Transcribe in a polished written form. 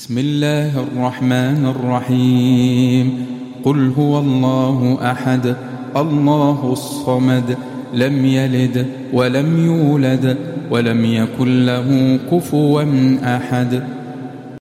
بسم الله الرحمن الرحيم. قل هو الله أحد الله الصمد لم يلد ولم يولد ولم يكن له كفوا أحد.